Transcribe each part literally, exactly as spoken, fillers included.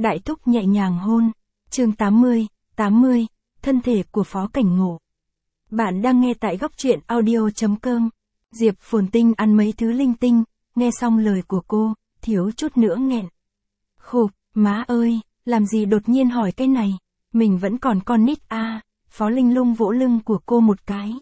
Đại thúc nhẹ nhàng hôn. Chương tám mươi, tám mươi, thân thể của Phó Cảnh Ngộ. Bạn đang nghe tại góc truyện audio chấm com. Diệp Phồn Tinh ăn mấy thứ linh tinh, nghe xong lời của cô, thiếu chút nữa nghẹn. Khục, má ơi, làm gì đột nhiên hỏi cái này, mình vẫn còn con nít à, Phó Linh Lung vỗ lưng của cô một cái.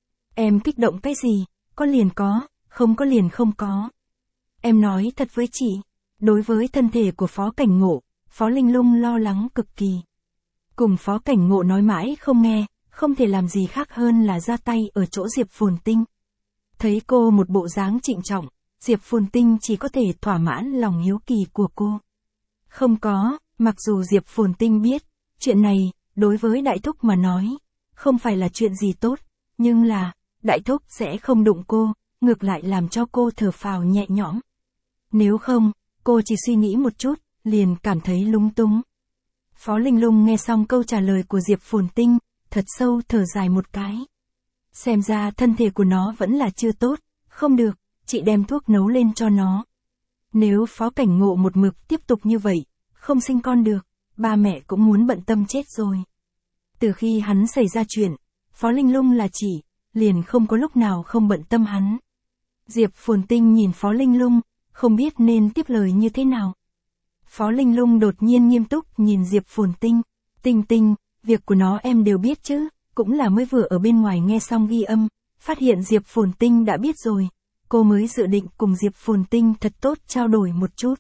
Em kích động cái gì, có liền có, không có liền không có. Em nói thật với chị, đối với thân thể của Phó Cảnh Ngộ, Phó Linh Lung lo lắng cực kỳ. Cùng Phó Cảnh Ngộ nói mãi không nghe, không thể làm gì khác hơn là ra tay ở chỗ Diệp Phồn Tinh. Thấy cô một bộ dáng trịnh trọng, Diệp Phồn Tinh chỉ có thể thỏa mãn lòng hiếu kỳ của cô. Không có, mặc dù Diệp Phồn Tinh biết, chuyện này, đối với Đại Thúc mà nói, không phải là chuyện gì tốt, nhưng là, Đại Thúc sẽ không đụng cô, ngược lại làm cho cô thở phào nhẹ nhõm. Nếu không, cô chỉ suy nghĩ một chút, liền cảm thấy lúng túng. Phó Linh Lung nghe xong câu trả lời của Diệp Phồn Tinh, thật sâu thở dài một cái. Xem ra thân thể của nó vẫn là chưa tốt, không được, chị đem thuốc nấu lên cho nó. Nếu Phó Cảnh Ngộ một mực tiếp tục như vậy, không sinh con được, ba mẹ cũng muốn bận tâm chết rồi. Từ khi hắn xảy ra chuyện, Phó Linh Lung là chỉ, liền không có lúc nào không bận tâm hắn. Diệp Phồn Tinh nhìn Phó Linh Lung, không biết nên tiếp lời như thế nào. Phó Linh Lung đột nhiên nghiêm túc nhìn Diệp Phồn Tinh. Tinh Tinh, việc của nó em đều biết chứ, cũng là mới vừa ở bên ngoài nghe xong ghi âm, phát hiện Diệp Phồn Tinh đã biết rồi. Cô mới dự định cùng Diệp Phồn Tinh thật tốt trao đổi một chút.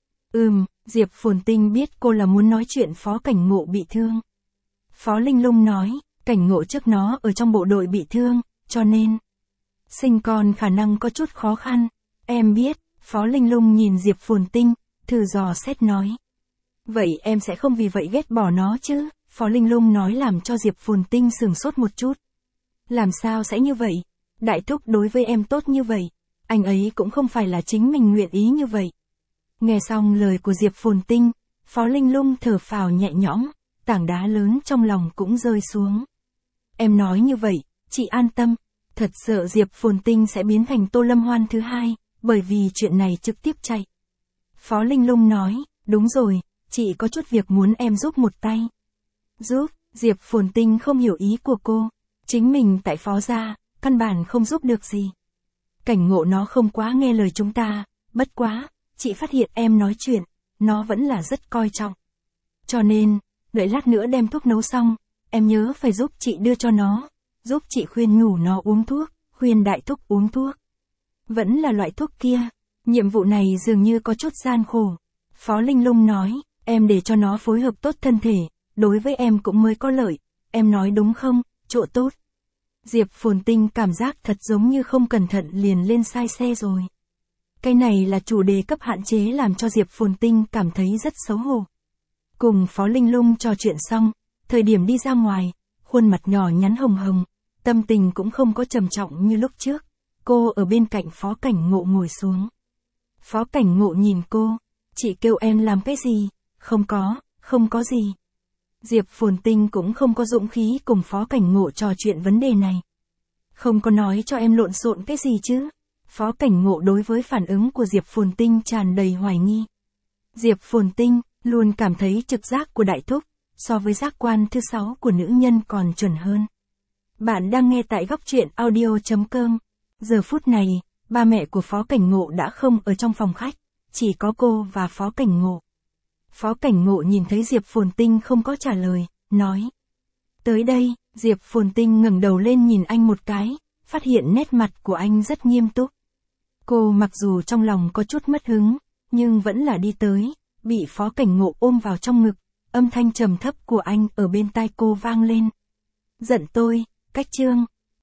Ừm, Diệp Phồn Tinh biết cô là muốn nói chuyện Phó Cảnh Ngộ bị thương. Phó Linh Lung nói, Cảnh Ngộ trước nó ở trong bộ đội bị thương, cho nên sinh con khả năng có chút khó khăn. Em biết, Phó Linh Lung nhìn Diệp Phồn Tinh, thử dò xét nói. Vậy em sẽ không vì vậy ghét bỏ nó chứ? Phó Linh Lung nói làm cho Diệp Phồn Tinh sửng sốt một chút. Làm sao sẽ như vậy? Đại Thúc đối với em tốt như vậy, anh ấy cũng không phải là chính mình nguyện ý như vậy. Nghe xong lời của Diệp Phồn Tinh, Phó Linh Lung thở phào nhẹ nhõm, tảng đá lớn trong lòng cũng rơi xuống. Em nói như vậy, chị an tâm, thật sợ Diệp Phồn Tinh sẽ biến thành Tô Lâm Hoan thứ hai, bởi vì chuyện này trực tiếp chạy. Phó Linh Lung nói, đúng rồi, chị có chút việc muốn em giúp một tay. Giúp, Diệp Phồn Tinh không hiểu ý của cô, chính mình tại Phó gia, căn bản không giúp được gì. Cảnh Ngộ nó không quá nghe lời chúng ta, bất quá, chị phát hiện em nói chuyện, nó vẫn là rất coi trọng. Cho nên, đợi lát nữa đem thuốc nấu xong, em nhớ phải giúp chị đưa cho nó, giúp chị khuyên nhủ nó uống thuốc, khuyên Đại Thúc uống thuốc. Vẫn là loại thuốc kia, nhiệm vụ này dường như có chút gian khổ. Phó Linh Lung nói, em để cho nó phối hợp tốt thân thể, đối với em cũng mới có lợi, em nói đúng không, chỗ tốt. Diệp Phồn Tinh cảm giác thật giống như không cẩn thận liền lên sai xe rồi. Cái này là chủ đề cấp hạn chế làm cho Diệp Phồn Tinh cảm thấy rất xấu hổ. Cùng Phó Linh Lung trò chuyện xong, thời điểm đi ra ngoài, khuôn mặt nhỏ nhắn hồng hồng, tâm tình cũng không có trầm trọng như lúc trước. Cô ở bên cạnh Phó Cảnh Ngộ ngồi xuống. Phó Cảnh Ngộ nhìn cô, chị kêu em làm cái gì? Không có, không có gì. Diệp Phồn Tinh cũng không có dũng khí cùng Phó Cảnh Ngộ trò chuyện vấn đề này. Không có nói cho em lộn xộn cái gì chứ? Phó Cảnh Ngộ đối với phản ứng của Diệp Phồn Tinh tràn đầy hoài nghi. Diệp Phồn Tinh luôn cảm thấy trực giác của Đại Thúc, so với giác quan thứ sáu của nữ nhân còn chuẩn hơn. Bạn đang nghe tại góc truyện audio chấm com. Giờ phút này, ba mẹ của Phó Cảnh Ngộ đã không ở trong phòng khách, chỉ có cô và Phó Cảnh Ngộ. Phó Cảnh Ngộ nhìn thấy Diệp Phồn Tinh không có trả lời, nói. Tới đây, Diệp Phồn Tinh ngẩng đầu lên nhìn anh một cái, phát hiện nét mặt của anh rất nghiêm túc. Cô mặc dù trong lòng có chút mất hứng, nhưng vẫn là đi tới, bị Phó Cảnh Ngộ ôm vào trong ngực, âm thanh trầm thấp của anh ở bên tai cô vang lên. Giận tôi, cách chương.